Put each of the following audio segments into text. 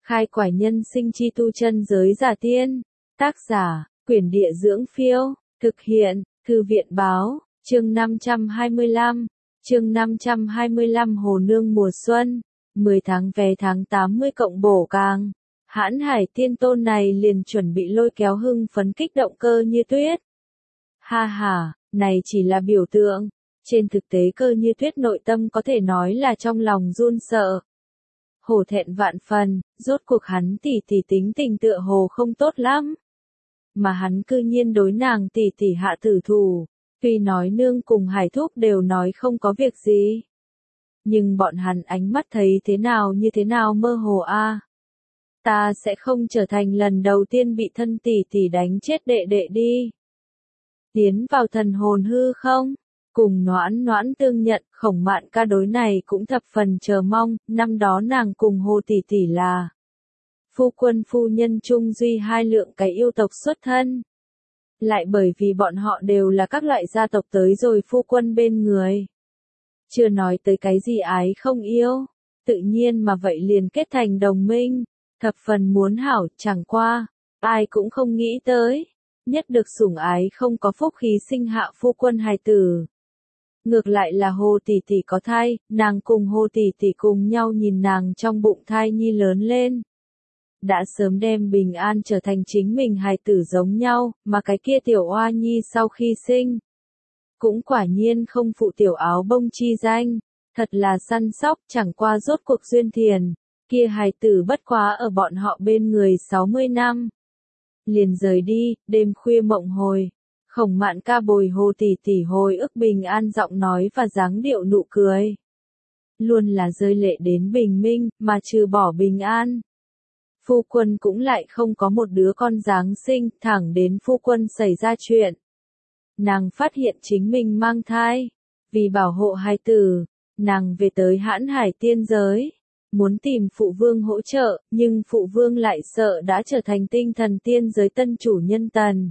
Khai quải nhân sinh chi tu chân giới giả tiên. Tác giả, Quyển Địa Dưỡng Phiêu. Thực hiện, Thư viện Báo. Chương 525. Chương 525 Hồ Nương mùa xuân. 10 tháng vé tháng 80 cộng bổ càng. Hãn Hải Tiên Tôn này liền chuẩn bị lôi kéo hưng phấn kích động Cơ Như Tuyết. Ha ha, này chỉ là biểu tượng. Trên thực tế Cơ Như Tuyết nội tâm có thể nói là trong lòng run sợ. Hổ thẹn vạn phần, rốt cuộc hắn tỷ tỷ tính tình tựa hồ không tốt lắm. Mà hắn cư nhiên đối nàng tỷ tỷ hạ tử thủ, tuy nói nương cùng Hải Thúc đều nói không có việc gì. Nhưng bọn hắn ánh mắt thấy thế nào như thế nào mơ hồ a. Ta sẽ không trở thành lần đầu tiên bị thân tỷ tỷ đánh chết đệ đệ đi. Tiến vào thần hồn hư không? Cùng Noãn Noãn tương nhận, Khổng Mạn Ca đối này cũng thập phần chờ mong, năm đó nàng cùng Hồ tỷ tỷ là phu quân phu nhân trung duy hai lượng cái yêu tộc xuất thân. Lại bởi vì bọn họ đều là các loại gia tộc tới rồi phu quân bên người. Chưa nói tới cái gì ái không yêu, tự nhiên mà vậy liền kết thành đồng minh, thập phần muốn hảo, chẳng qua, ai cũng không nghĩ tới, nhất được sủng ái không có phúc khí sinh hạ phu quân hài tử. Ngược lại là Hồ tỷ tỷ có thai, nàng cùng Hồ tỷ tỷ cùng nhau nhìn nàng trong bụng thai nhi lớn lên. Đã sớm đem bình an trở thành chính mình hài tử giống nhau, mà cái kia tiểu oa nhi sau khi sinh. Cũng quả nhiên không phụ tiểu áo bông chi danh, thật là săn sóc, chẳng qua rốt cuộc duyên thiền, kia hài tử bất quá ở bọn họ bên người 60 năm. Liền rời đi, đêm khuya mộng hồi. Khổng Mạn Ca bồi Hồ tỷ tỷ hồi ức bình an giọng nói và dáng điệu nụ cười. Luôn là rơi lệ đến bình minh, mà trừ bỏ bình an. Phu quân cũng lại không có một đứa con dáng sinh, thẳng đến phu quân xảy ra chuyện. Nàng phát hiện chính mình mang thai. Vì bảo hộ hài tử, nàng về tới Hãn Hải tiên giới. Muốn tìm phụ vương hỗ trợ, nhưng phụ vương lại sợ đã trở thành tinh thần tiên giới tân chủ nhân Tần.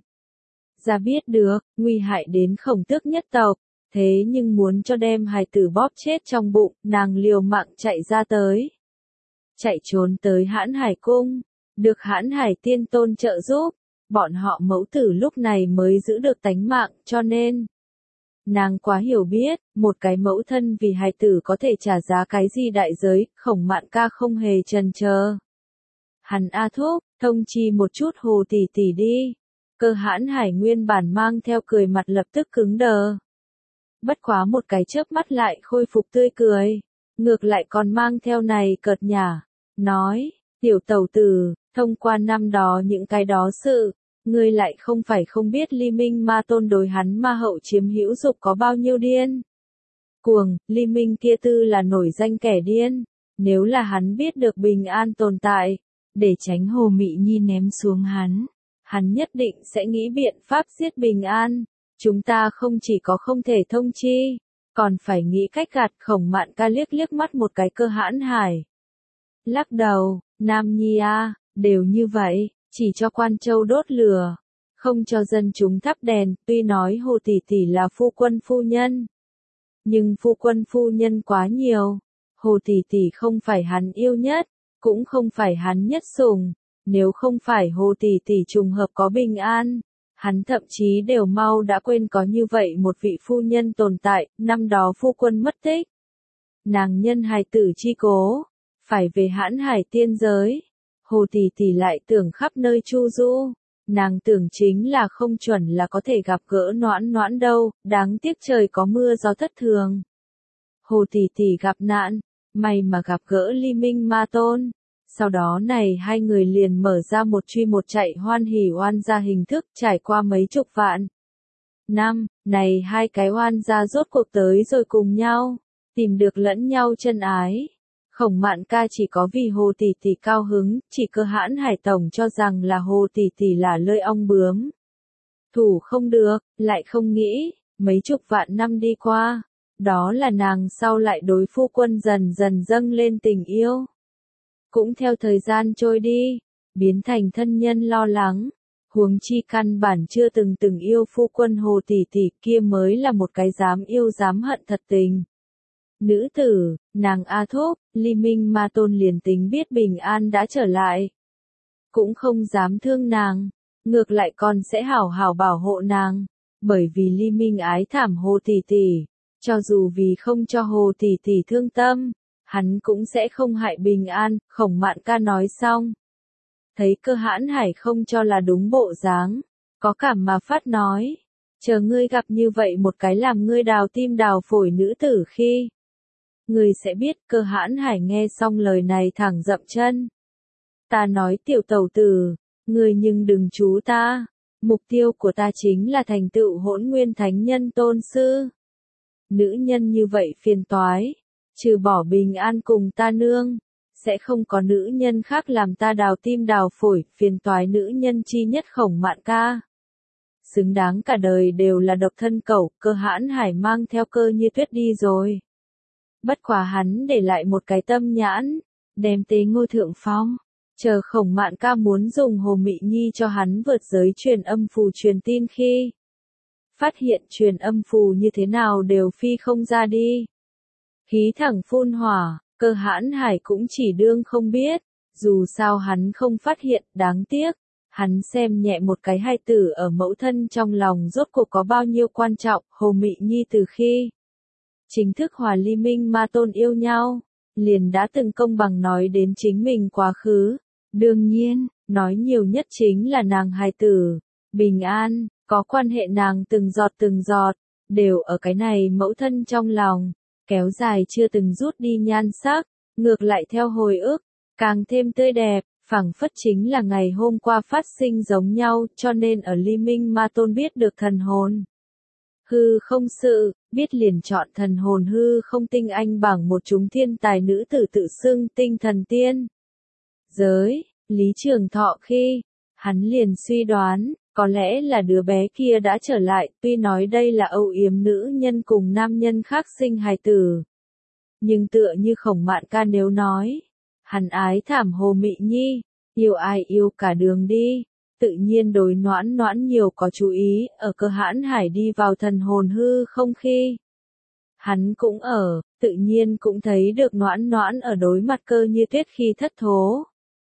Ra biết được, nguy hại đến Khổng Tước nhất tộc, thế nhưng muốn cho đem hài tử bóp chết trong bụng, nàng liều mạng chạy ra tới. Chạy trốn tới Hãn Hải cung, được Hãn Hải Tiên Tôn trợ giúp, bọn họ mẫu tử lúc này mới giữ được tánh mạng, cho nên nàng quá hiểu biết, một cái mẫu thân vì hài tử có thể trả giá cái gì đại giới, Khổng Mạn Ca không hề chần chờ. Hắn a thúc, thông chi một chút Hồ tỷ tỷ đi. Cơ Hãn Hải nguyên bản mang theo cười mặt lập tức cứng đờ. Bất quá một cái chớp mắt lại khôi phục tươi cười, ngược lại còn mang theo này cợt nhả, nói, tiểu tẩu tử, thông qua năm đó những cái đó sự, ngươi lại không phải không biết Ly Minh Ma Tôn đối hắn ma hậu chiếm hữu dục có bao nhiêu điên. Cuồng, Ly Minh kia tư là nổi danh kẻ điên, nếu là hắn biết được bình an tồn tại, để tránh Hồ Mị Nhi ném xuống hắn nhất định sẽ nghĩ biện pháp giết bình an. Chúng ta không chỉ có không thể thông chi, còn phải nghĩ cách gạt. Khổng Mạn Ca liếc liếc mắt một cái Cơ Hãn Hải. Lắc đầu, Nam Nhi a, đều như vậy, chỉ cho Quan Châu đốt lửa, không cho dân chúng thắp đèn, tuy nói Hồ tỷ tỷ là phu quân phu nhân. Nhưng phu quân phu nhân quá nhiều, Hồ tỷ tỷ không phải hắn yêu nhất, cũng không phải hắn nhất sủng. Nếu không phải Hồ tỷ tỷ trùng hợp có bình an, hắn thậm chí đều mau đã quên có như vậy một vị phu nhân tồn tại, năm đó phu quân mất tích. Nàng nhân hài tử chi cố, phải về Hãn Hải tiên giới. Hồ tỷ tỷ lại tưởng khắp nơi chu du, nàng tưởng chính là không chuẩn là có thể gặp gỡ Noãn Noãn đâu, đáng tiếc trời có mưa gió thất thường. Hồ tỷ tỷ gặp nạn, may mà gặp gỡ Ly Minh Ma Tôn. Sau đó này hai người liền mở ra một truy một chạy hoan hỉ oan gia hình thức, trải qua mấy chục vạn năm, này hai cái oan gia rốt cuộc tới rồi cùng nhau, tìm được lẫn nhau chân ái. Khổng Mạn Ca chỉ có vì Hồ tỷ tỷ cao hứng, chỉ Cơ Hãn Hải tổng cho rằng là Hồ tỷ tỷ là lơi ong bướm. Thủ không được, lại không nghĩ, mấy chục vạn năm đi qua, đó là nàng sau lại đối phu quân dần dần dâng lên tình yêu. Cũng theo thời gian trôi đi, biến thành thân nhân lo lắng, huống chi căn bản chưa từng yêu phu quân Hồ tỷ tỷ kia mới là một cái dám yêu dám hận thật tình. Nữ tử, nàng a thúc, Ly Minh Ma Tôn liền tính biết Bình An đã trở lại, cũng không dám thương nàng, ngược lại còn sẽ hảo hảo bảo hộ nàng, bởi vì Ly Minh ái thảm Hồ tỷ tỷ, cho dù vì không cho Hồ tỷ tỷ thương tâm, hắn cũng sẽ không hại Bình An. Khổng Mạn Ca nói xong, thấy Cơ Hãn Hải không cho là đúng bộ dáng, có cảm mà phát nói, chờ ngươi gặp như vậy một cái làm ngươi đào tim đào phổi nữ tử khi, ngươi sẽ biết. Cơ Hãn Hải nghe xong lời này thẳng dậm chân. Ta nói tiểu tẩu tử, ngươi nhưng đừng chú ta, mục tiêu của ta chính là thành tựu Hỗn Nguyên Thánh Nhân tôn sư. Nữ nhân như vậy phiền toái, trừ bỏ Bình An cùng ta nương, sẽ không có nữ nhân khác làm ta đào tim đào phổi. Phiền toái nữ nhân chi nhất Khổng Mạn Ca, xứng đáng cả đời đều là độc thân cẩu. Cơ Hãn Hải mang theo Cơ Như Tuyết đi rồi, bất quá hắn để lại một cái tâm nhãn, đem Tế Ngô thượng phong, chờ Khổng Mạn Ca muốn dùng Hồ Mị Nhi cho hắn vượt giới truyền âm phù truyền tin khi, phát hiện truyền âm phù như thế nào đều phi không ra đi. Khí thẳng phun hỏa, Cơ Hãn Hải cũng chỉ đương không biết, dù sao hắn không phát hiện. Đáng tiếc, hắn xem nhẹ một cái hài tử ở mẫu thân trong lòng rốt cuộc có bao nhiêu quan trọng. Hồ Mị Nhi từ khi chính thức hòa Ly Minh Ma Tôn yêu nhau, liền đã từng công bằng nói đến chính mình quá khứ. Đương nhiên, nói nhiều nhất chính là nàng hài tử, Bình An, có quan hệ nàng từng giọt, đều ở cái này mẫu thân trong lòng, kéo dài chưa từng rút đi nhan sắc, ngược lại theo hồi ức, càng thêm tươi đẹp, phảng phất chính là ngày hôm qua phát sinh giống nhau. Cho nên ở Ly Minh Ma Tôn biết được thần hồn hư không sự, biết liền chọn thần hồn hư không tinh anh bảng một chúng thiên tài nữ tử tự xưng tinh thần tiên giới. Lý Trường Thọ khi, hắn liền suy đoán, có lẽ là đứa bé kia đã trở lại. Tuy nói đây là âu yếm nữ nhân cùng nam nhân khác sinh hài tử, nhưng tựa như Khổng Mạn Ca nếu nói, hắn ái thảm Hồ Mị Nhi, yêu ai yêu cả đường đi, tự nhiên đối Noãn Noãn nhiều có chú ý. Ở Cơ Hãn Hải đi vào thần hồn hư không khi, hắn cũng ở, tự nhiên cũng thấy được Noãn Noãn ở đối mặt Cơ Như Tuyết khi thất thố.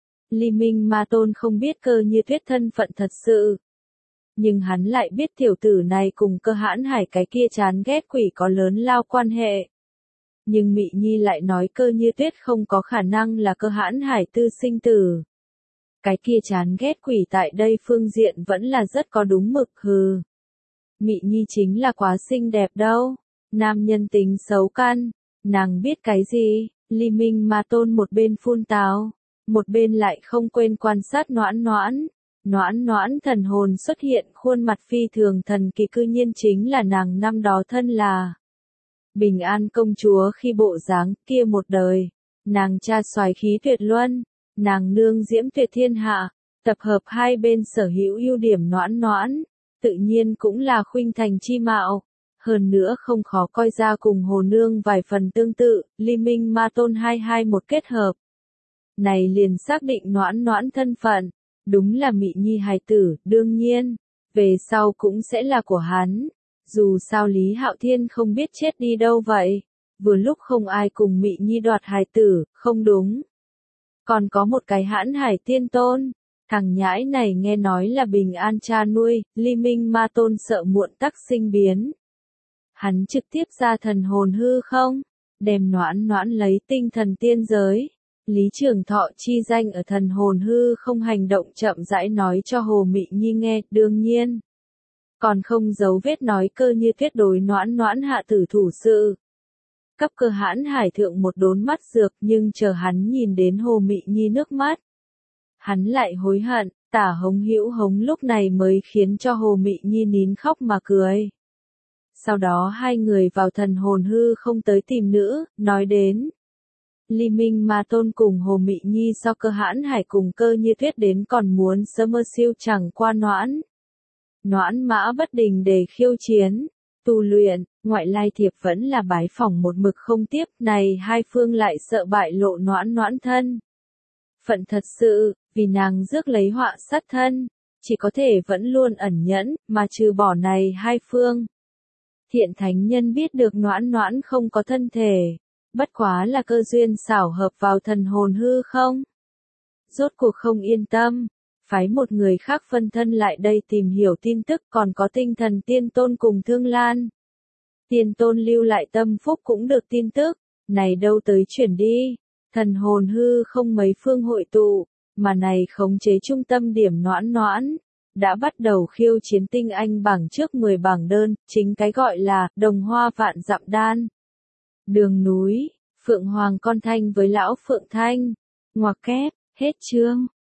Ly Minh Ma Tôn không biết Cơ Như Tuyết thân phận thật sự, nhưng hắn lại biết tiểu tử này cùng Cơ Hãn Hải cái kia chán ghét quỷ có lớn lao quan hệ. Nhưng Mị Nhi lại nói Cơ Như Tuyết không có khả năng là Cơ Hãn Hải tư sinh tử. Cái kia chán ghét quỷ tại đây phương diện vẫn là rất có đúng mực. Hừ, Mị Nhi chính là quá xinh đẹp đâu, nam nhân tính xấu căn, nàng biết cái gì. Ly Minh Ma Tôn một bên phun tào, một bên lại không quên quan sát Noãn Noãn. Noãn Noãn thần hồn xuất hiện khuôn mặt phi thường thần kỳ, cư nhiên chính là nàng năm đó thân là Bình An công chúa khi bộ dáng kia. Một đời, nàng cha soái khí tuyệt luân, nàng nương diễm tuyệt thiên hạ, tập hợp hai bên sở hữu ưu điểm. Noãn Noãn, tự nhiên cũng là khuynh thành chi mạo, hơn nữa không khó coi ra cùng Hồ Nương vài phần tương tự. Ly Minh Ma Tôn hai một kết hợp, này liền xác định Noãn Noãn thân phận, đúng là Mị Nhi hài tử. Đương nhiên, về sau cũng sẽ là của hắn. Dù sao Lý Hạo Thiên không biết chết đi đâu vậy, vừa lúc không ai cùng Mị Nhi đoạt hài tử. Không đúng, còn có một cái Hãn Hải Tiên Tôn, thằng nhãi này nghe nói là Bình An cha nuôi. Ly Minh Ma Tôn sợ muộn tắc sinh biến, hắn trực tiếp ra thần hồn hư không, đem Noãn Noãn lấy tinh thần tiên giới. Lý Trường Thọ chi danh ở thần hồn hư không hành động chậm rãi nói cho Hồ Mị Nhi nghe. Đương nhiên, còn không giấu vết nói Cơ Như Tuyết đối Noãn Noãn hạ tử thủ sự, cấp Cơ Hãn Hải thượng một đốn mắt dược. Nhưng chờ hắn nhìn đến Hồ Mị Nhi nước mắt, hắn lại hối hận. Tả Hống Hữu Hống lúc này mới khiến cho Hồ Mị Nhi nín khóc mà cười. Sau đó hai người vào thần hồn hư không tới tìm nữ. Nói đến Ly Minh Ma Tôn cùng Hồ Mị Nhi so Cơ Hãn Hải cùng Cơ Như Tuyết đến còn muốn sớm mơ siêu. Chẳng qua Noãn mã bất đình để khiêu chiến, tu luyện, ngoại lai thiệp vẫn là bái phỏng một mực không tiếp. Này hai phương lại sợ bại lộ Noãn Noãn thân phận thật sự, vì nàng rước lấy họa sát thân, chỉ có thể vẫn luôn ẩn nhẫn. Mà trừ bỏ này hai phương, Thiện Thánh Nhân biết được Noãn Noãn không có thân thể, Bất quá là cơ duyên xảo hợp vào thần hồn hư không? Rốt cuộc không yên tâm, phái một người khác phân thân lại đây tìm hiểu tin tức, còn có tinh thần tiên tôn cùng Thương Lan. Tiên tôn lưu lại tâm phúc cũng được tin tức, này đâu tới chuyển đi, thần hồn hư không mấy phương hội tụ, mà này khống chế trung tâm điểm noãn noãn, đã bắt đầu khiêu chiến tinh anh bảng trước 10 bảng đơn, chính cái gọi là đồng hoa vạn dặm đan. Đường núi, Phượng Hoàng con thanh với lão Phượng Thanh, ngoặc kép, hết chương.